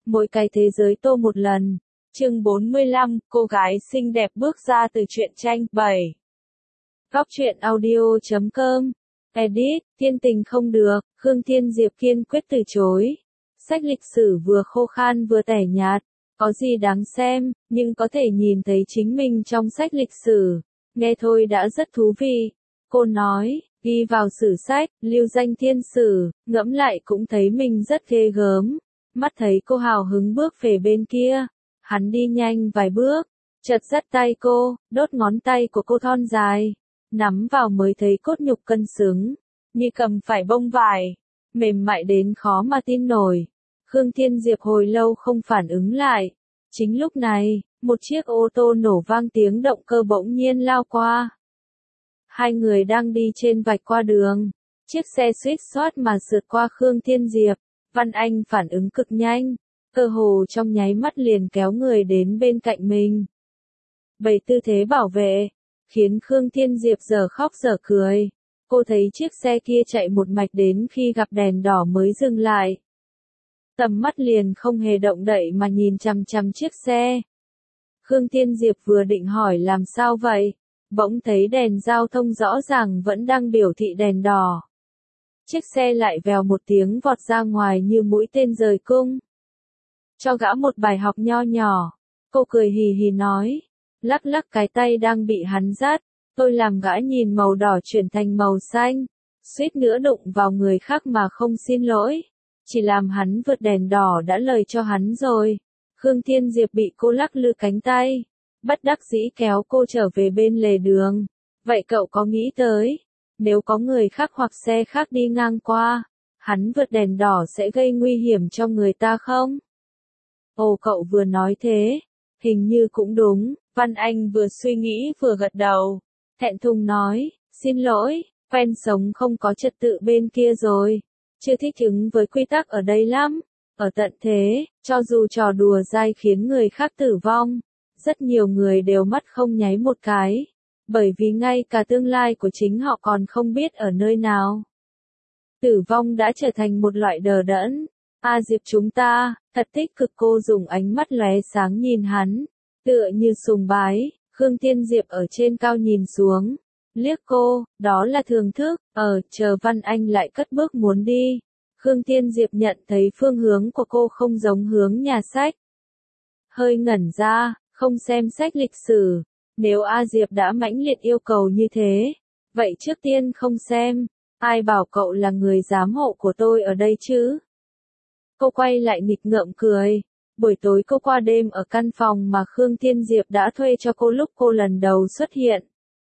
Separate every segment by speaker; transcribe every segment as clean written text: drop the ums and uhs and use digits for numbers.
Speaker 1: Mỗi cái thế giới tô một lần. Chương 45, cô gái xinh đẹp bước ra từ truyện tranh 7. Góc truyện audio.com. Edit, thiên tình không được, Khương Thiên Diệp kiên quyết từ chối. Sách lịch sử vừa khô khan vừa tẻ nhạt, có gì đáng xem, nhưng có thể nhìn thấy chính mình trong sách lịch sử. Nghe thôi đã rất thú vị. Cô nói, ghi vào sử sách, lưu danh thiên sử, ngẫm lại cũng thấy mình rất ghê gớm. Mắt thấy cô hào hứng bước về bên kia. Hắn đi nhanh vài bước, chợt dắt tay cô, đốt ngón tay của cô thon dài. Nắm vào mới thấy cốt nhục cân xứng, như cầm phải bông vải, mềm mại đến khó mà tin nổi. Khương Thiên Diệp hồi lâu không phản ứng lại. Chính lúc này, một chiếc ô tô nổ vang tiếng động cơ bỗng nhiên lao qua. Hai người đang đi trên vạch qua đường. Chiếc xe suýt soát mà sượt qua Khương Thiên Diệp. Văn Anh phản ứng cực nhanh, cơ hồ trong nháy mắt liền kéo người đến bên cạnh mình. Bày tư thế bảo vệ, khiến Khương Thiên Diệp giờ khóc giờ cười. Cô thấy chiếc xe kia chạy một mạch đến khi gặp đèn đỏ mới dừng lại. Tầm mắt liền không hề động đậy mà nhìn chằm chằm chiếc xe. Khương Thiên Diệp vừa định hỏi làm sao vậy, bỗng thấy đèn giao thông rõ ràng vẫn đang biểu thị đèn đỏ. Chiếc xe lại vèo một tiếng vọt ra ngoài như mũi tên rời cung. Cho gã một bài học nho nhỏ, cô cười hì hì nói, lắc lắc cái tay đang bị hắn dắt, tôi làm gã nhìn màu đỏ chuyển thành màu xanh, suýt nữa đụng vào người khác mà không xin lỗi, chỉ làm hắn vượt đèn đỏ đã lời cho hắn rồi. Khương Thiên Diệp bị cô lắc lư cánh tay, bất đắc dĩ kéo cô trở về bên lề đường. Vậy cậu có nghĩ tới, nếu có người khác hoặc xe khác đi ngang qua, hắn vượt đèn đỏ sẽ gây nguy hiểm cho người ta không? Ồ, cậu vừa nói thế, hình như cũng đúng. Văn Anh vừa suy nghĩ vừa gật đầu, thẹn thùng nói, xin lỗi, quen sống không có trật tự bên kia rồi, chưa thích ứng với quy tắc ở đây lắm. Ở tận thế, cho dù trò đùa dai khiến người khác tử vong, rất nhiều người đều mắt không nháy một cái, bởi vì ngay cả tương lai của chính họ còn không biết ở nơi nào. Tử vong đã trở thành một loại đờ đẫn. Diệp chúng ta, thật tích cực. Cô dùng ánh mắt lóe sáng nhìn hắn, tựa như sùng bái. Khương Thiên Diệp ở trên cao nhìn xuống, liếc cô, đó là thưởng thức. Chờ Văn Anh lại cất bước muốn đi. Khương Thiên Diệp nhận thấy phương hướng của cô không giống hướng nhà sách. Hơi ngẩn ra, không xem sách lịch sử. Nếu Diệp đã mãnh liệt yêu cầu như thế, vậy trước tiên không xem. Ai bảo cậu là người giám hộ của tôi ở đây chứ? Cô quay lại nghịch ngợm cười. Buổi tối cô qua đêm ở căn phòng mà Khương Thiên Diệp đã thuê cho cô lúc cô lần đầu xuất hiện.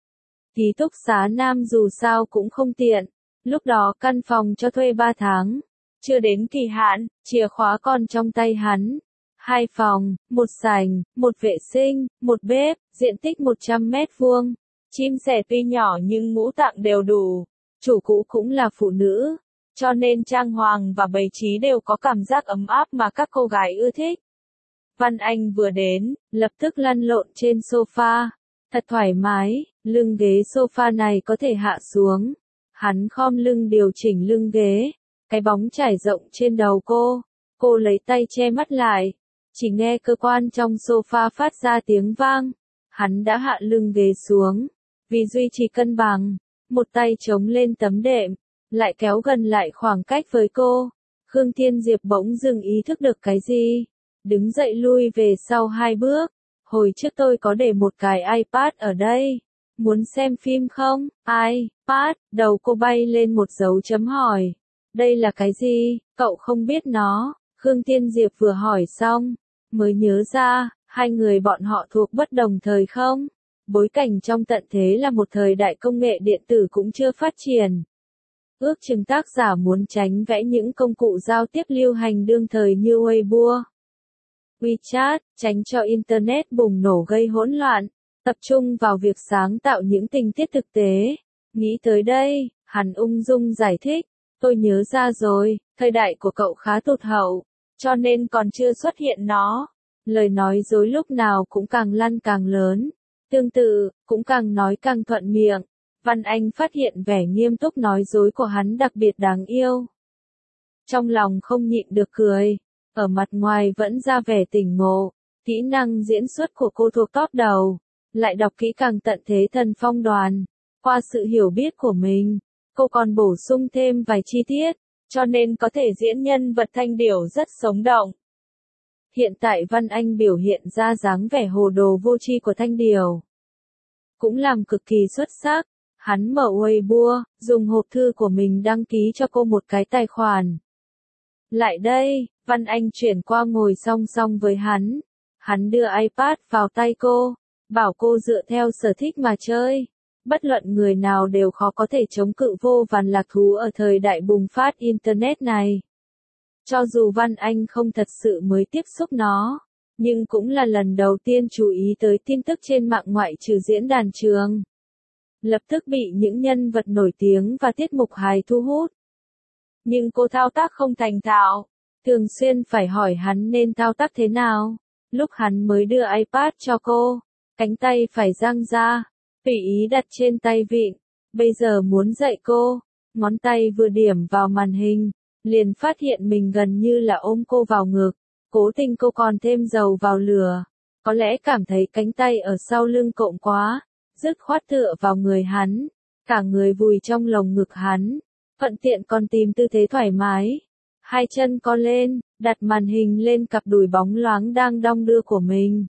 Speaker 1: Ký túc xá nam dù sao cũng không tiện. Lúc đó căn phòng cho thuê 3 tháng. Chưa đến kỳ hạn, chìa khóa còn trong tay hắn. 2 phòng, 1 sảnh, 1 vệ sinh, 1 bếp, diện tích 100 mét vuông. Chim sẻ tuy nhỏ nhưng ngũ tạng đều đủ. Chủ cũ cũng là phụ nữ, cho nên trang hoàng và bày trí đều có cảm giác ấm áp mà các cô gái ưa thích. Văn Anh vừa đến, lập tức lăn lộn trên sofa. Thật thoải mái, lưng ghế sofa này có thể hạ xuống. Hắn khom lưng điều chỉnh lưng ghế, cái bóng trải rộng trên đầu cô. Cô lấy tay che mắt lại, chỉ nghe cơ quan trong sofa phát ra tiếng vang. Hắn đã hạ lưng ghế xuống, vì duy trì cân bằng, một tay chống lên tấm đệm, lại kéo gần lại khoảng cách với cô. Khương Thiên Diệp bỗng dưng ý thức được cái gì, đứng dậy lui về sau 2 bước. Hồi trước tôi có để một cái iPad ở đây, muốn xem phim không? iPad, đầu cô bay lên một dấu chấm hỏi. Đây là cái gì, cậu không biết nó? Khương Thiên Diệp vừa hỏi xong, mới nhớ ra, hai người bọn họ thuộc bất đồng thời không? Bối cảnh trong tận thế là một thời đại công nghệ điện tử cũng chưa phát triển. Ước chừng tác giả muốn tránh vẽ những công cụ giao tiếp lưu hành đương thời như Weibo, WeChat, tránh cho Internet bùng nổ gây hỗn loạn, tập trung vào việc sáng tạo những tình tiết thực tế. Nghĩ tới đây, hắn ung dung giải thích, tôi nhớ ra rồi, thời đại của cậu khá tụt hậu, cho nên còn chưa xuất hiện nó. Lời nói dối lúc nào cũng càng lăn càng lớn. Tương tự, cũng càng nói càng thuận miệng. Văn Anh phát hiện vẻ nghiêm túc nói dối của hắn đặc biệt đáng yêu. Trong lòng không nhịn được cười. ở mặt ngoài vẫn ra vẻ tỉnh ngộ, kỹ năng diễn xuất của cô thuộc top đầu, lại đọc kỹ càng tận thế Thần Phong Đoàn. Qua sự hiểu biết của mình, cô còn bổ sung thêm vài chi tiết, cho nên có thể diễn nhân vật Thanh Điểu rất sống động. Hiện tại Văn Anh biểu hiện ra dáng vẻ hồ đồ vô tri của Thanh Điểu, cũng làm cực kỳ xuất sắc. Hắn mở Weibo, dùng hộp thư của mình đăng ký cho cô một cái tài khoản. Lại đây, Văn Anh chuyển qua ngồi song song với hắn. Hắn đưa iPad vào tay cô, bảo cô dựa theo sở thích mà chơi. Bất luận người nào đều khó có thể chống cự vô vàn lạc thú ở thời đại bùng phát Internet này. Cho dù Văn Anh không thật sự mới tiếp xúc nó, nhưng cũng là lần đầu tiên chú ý tới tin tức trên mạng ngoại trừ diễn đàn trường. Lập tức bị những nhân vật nổi tiếng và tiết mục hài thu hút. Nhưng cô thao tác không thành thạo, thường xuyên phải hỏi hắn nên thao tác thế nào. Lúc hắn mới đưa iPad cho cô, cánh tay phải dang ra, tùy ý đặt trên tay vịn. Bây giờ muốn dạy cô, ngón tay vừa điểm vào màn hình, liền phát hiện mình gần như là ôm cô vào ngực. Cố tình cô còn thêm dầu vào lửa. Có lẽ cảm thấy cánh tay ở sau lưng cộm quá, dứt khoát tựa vào người hắn, cả người vùi trong lồng ngực hắn, thuận tiện còn tìm tư thế thoải mái. Hai chân co lên, đặt màn hình lên cặp đùi bóng loáng đang đong đưa của mình.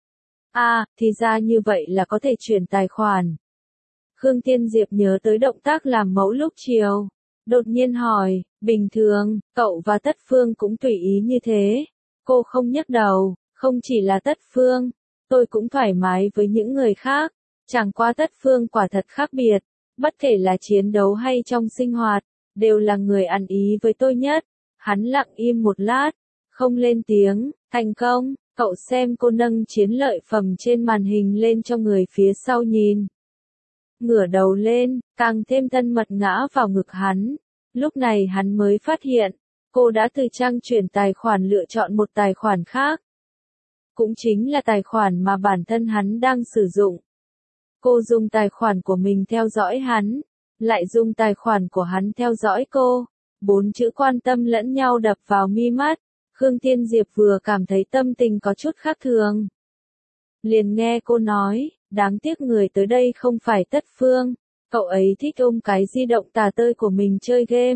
Speaker 1: Thì ra như vậy là có thể chuyển tài khoản. Khương Tiên Diệp nhớ tới động tác làm mẫu lúc chiều, đột nhiên hỏi, bình thường, cậu và Tất Phương cũng tùy ý như thế. Cô không nhấc đầu, không chỉ là Tất Phương, tôi cũng thoải mái với những người khác. Chẳng qua Tất Phương quả thật khác biệt, bất kể là chiến đấu hay trong sinh hoạt, đều là người ăn ý với tôi nhất. Hắn lặng im một lát, không lên tiếng. Thành công, cậu xem. Cô nâng chiến lợi phẩm trên màn hình lên cho người phía sau nhìn. Ngửa đầu lên, càng thêm thân mật ngã vào ngực hắn. Lúc này hắn mới phát hiện, cô đã từ trang chuyển tài khoản lựa chọn một tài khoản khác. Cũng chính là tài khoản mà bản thân hắn đang sử dụng. Cô dùng tài khoản của mình theo dõi hắn, lại dùng tài khoản của hắn theo dõi cô. 4 chữ quan tâm lẫn nhau đập vào mi mắt. Khương Tiên Diệp vừa cảm thấy tâm tình có chút khác thường. Liền nghe cô nói, đáng tiếc người tới đây không phải Tất Phương, cậu ấy thích ôm cái di động tà tơi của mình chơi game.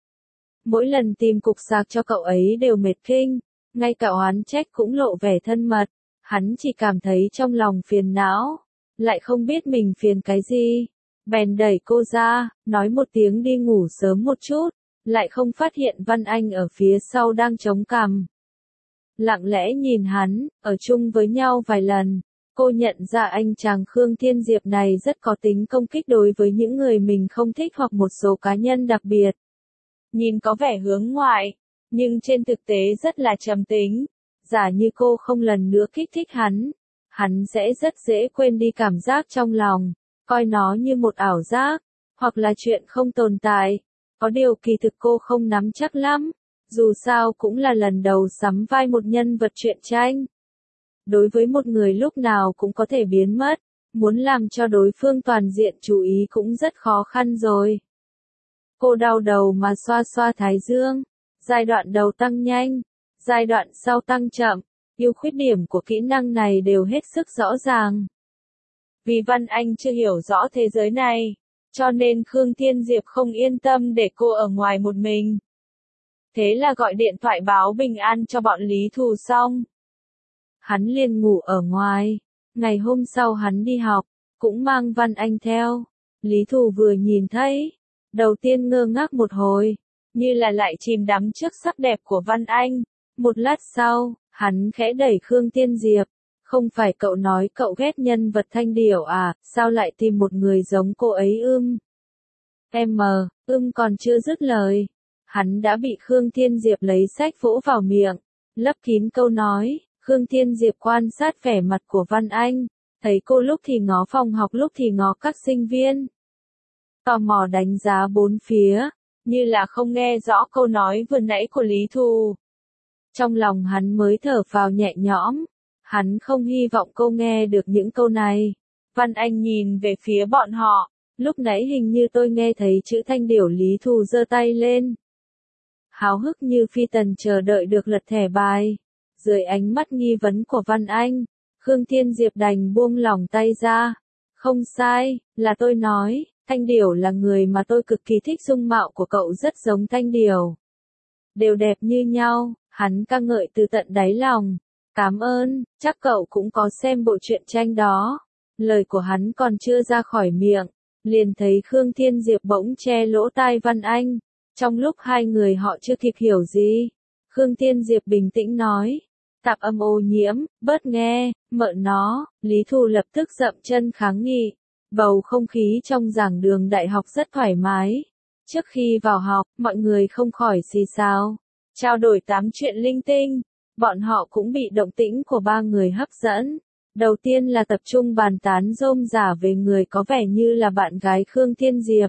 Speaker 1: Mỗi lần tìm cục sạc cho cậu ấy đều mệt kinh, ngay cả oán trách cũng lộ vẻ thân mật. Hắn chỉ cảm thấy trong lòng phiền não, lại không biết mình phiền cái gì. Bèn đẩy cô ra, nói một tiếng đi ngủ sớm một chút, lại không phát hiện Văn Anh ở phía sau đang chống cằm. Lặng lẽ nhìn hắn, ở chung với nhau vài lần, cô nhận ra anh chàng Khương Thiên Diệp này rất có tính công kích đối với những người mình không thích hoặc một số cá nhân đặc biệt. Nhìn có vẻ hướng ngoại, nhưng trên thực tế rất là trầm tính. Giả như cô không lần nữa kích thích hắn sẽ rất dễ quên đi cảm giác trong lòng, coi nó như một ảo giác, hoặc là chuyện không tồn tại. Có điều kỳ thực cô không nắm chắc lắm, dù sao cũng là lần đầu sắm vai một nhân vật truyện tranh. Đối với một người lúc nào cũng có thể biến mất, muốn làm cho đối phương toàn diện chú ý cũng rất khó khăn rồi. Cô đau đầu mà xoa xoa thái dương, giai đoạn đầu tăng nhanh, giai đoạn sau tăng chậm, ưu khuyết điểm của kỹ năng này đều hết sức rõ ràng. Vì Văn Anh chưa hiểu rõ thế giới này, cho nên Khương Thiên Diệp không yên tâm để cô ở ngoài một mình. Thế là gọi điện thoại báo bình an cho bọn Lý Thù xong. Hắn liền ngủ ở ngoài. Ngày hôm sau hắn đi học, cũng mang Văn Anh theo. Lý Thù vừa nhìn thấy, đầu tiên ngơ ngác một hồi, như là lại chìm đắm trước sắc đẹp của Văn Anh. Một lát sau, hắn khẽ đẩy Khương Thiên Diệp. Không phải cậu nói cậu ghét nhân vật Thanh Điểu à, sao lại tìm một người giống cô ấy còn chưa dứt lời. Hắn đã bị Khương Thiên Diệp lấy sách vỗ vào miệng, lấp kín câu nói. Khương Thiên Diệp quan sát vẻ mặt của Văn Anh, thấy cô lúc thì ngó phòng học lúc thì ngó các sinh viên. Tò mò đánh giá bốn phía, như là không nghe rõ câu nói vừa nãy của Lý Thù. Trong lòng hắn mới thở phào nhẹ nhõm, hắn không hy vọng cô nghe được những câu này. Văn Anh nhìn về phía bọn họ, lúc nãy hình như tôi nghe thấy chữ Thanh Điểu. Lý Thù giơ tay lên. háo hức như phi tần chờ đợi được lật thẻ bài. Dưới ánh mắt nghi vấn của Văn Anh, Khương Thiên Diệp đành buông lỏng tay ra. Không sai, là tôi nói, Thanh Điểu là người mà tôi cực kỳ thích, dung mạo của cậu rất giống Thanh Điểu. Đều đẹp như nhau, hắn ca ngợi từ tận đáy lòng. Cảm ơn, chắc cậu cũng có xem bộ truyện tranh đó. Lời của hắn còn chưa ra khỏi miệng, liền thấy Khương Thiên Diệp bỗng che lỗ tai Văn Anh. Trong lúc hai người họ chưa kịp hiểu gì, Khương Thiên Diệp bình tĩnh nói. Tạp âm ô nhiễm, bớt nghe, mợ nó. Lý Thu lập tức dậm chân kháng nghị. Bầu không khí trong giảng đường đại học rất thoải mái. Trước khi vào học, mọi người không khỏi xì xào, trao đổi tám chuyện linh tinh. Bọn họ cũng bị động tĩnh của ba người hấp dẫn. Đầu tiên là tập trung bàn tán rôm rả về người có vẻ như là bạn gái Khương Thiên Diệp.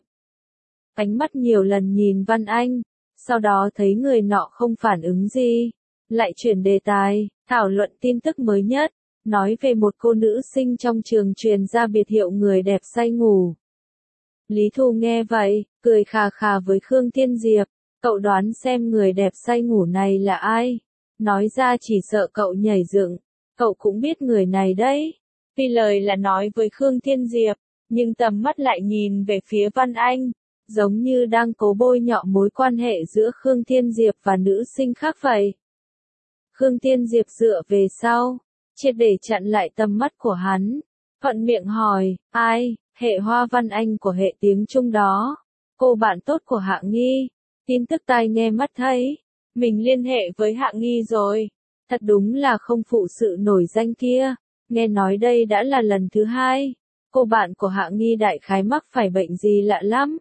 Speaker 1: Ánh mắt nhiều lần nhìn Văn Anh, sau đó thấy người nọ không phản ứng gì, lại chuyển đề tài, thảo luận tin tức mới nhất, nói về một cô nữ sinh trong trường truyền ra biệt hiệu người đẹp say ngủ. Lý Thu nghe vậy, cười khà khà với Khương Thiên Diệp, cậu đoán xem người đẹp say ngủ này là ai? Nói ra chỉ sợ cậu nhảy dựng, cậu cũng biết người này đấy. Tuy lời là nói với Khương Thiên Diệp, nhưng tầm mắt lại nhìn về phía Văn Anh, giống như đang cố bôi nhọ mối quan hệ giữa Khương Thiên Diệp và nữ sinh khác vậy. Khương Thiên Diệp dựa về sau, triệt để chặn lại tầm mắt của hắn, thuận miệng hỏi, ai, hệ Hoa Văn Anh của hệ tiếng Trung đó, cô bạn tốt của Hạ Nghi. Tin tức tai nghe mắt thấy, mình liên hệ với Hạ Nghi rồi, thật đúng là không phụ sự nổi danh kia, nghe nói đây đã là lần thứ hai, cô bạn của Hạ Nghi đại khái mắc phải bệnh gì lạ lắm.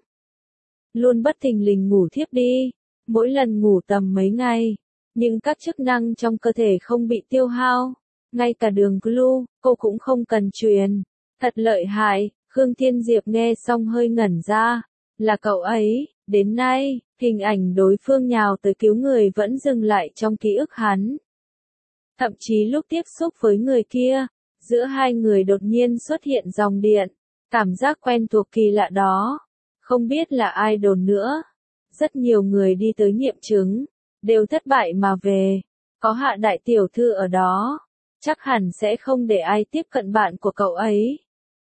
Speaker 1: Luôn bất thình lình ngủ thiếp đi, mỗi lần ngủ tầm mấy ngày, nhưng các chức năng trong cơ thể không bị tiêu hao, ngay cả đường glu, cô cũng không cần truyền. Thật lợi hại, Khương Thiên Diệp nghe xong hơi ngẩn ra, là cậu ấy, đến nay, hình ảnh đối phương nhào tới cứu người vẫn dừng lại trong ký ức hắn. Thậm chí lúc tiếp xúc với người kia, giữa hai người đột nhiên xuất hiện dòng điện, cảm giác quen thuộc kỳ lạ đó. Không biết là ai đồn nữa. Rất nhiều người đi tới nghiệm chứng, đều thất bại mà về. Có Hạ đại tiểu thư ở đó, chắc hẳn sẽ không để ai tiếp cận bạn của cậu ấy.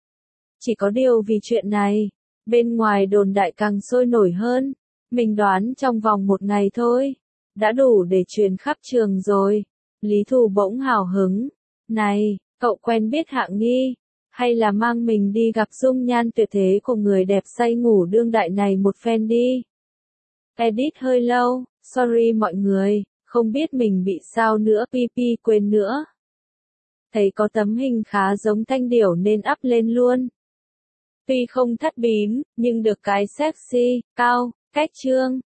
Speaker 1: Chỉ có điều vì chuyện này, bên ngoài đồn đại càng sôi nổi hơn. Mình đoán trong vòng một ngày thôi, đã đủ để truyền khắp trường rồi. Lý Thu bỗng hào hứng. Này, cậu quen biết Hạ Nghi, hay là mang mình đi gặp dung nhan tuyệt thế của người đẹp say ngủ đương đại này một phen đi. Edit hơi lâu, sorry mọi người, không biết mình bị sao nữa, pp quên nữa. Thấy có tấm hình khá giống Thanh Điểu nên up lên luôn. Tuy không thắt bím, nhưng được cái sexy, cao, cách trương.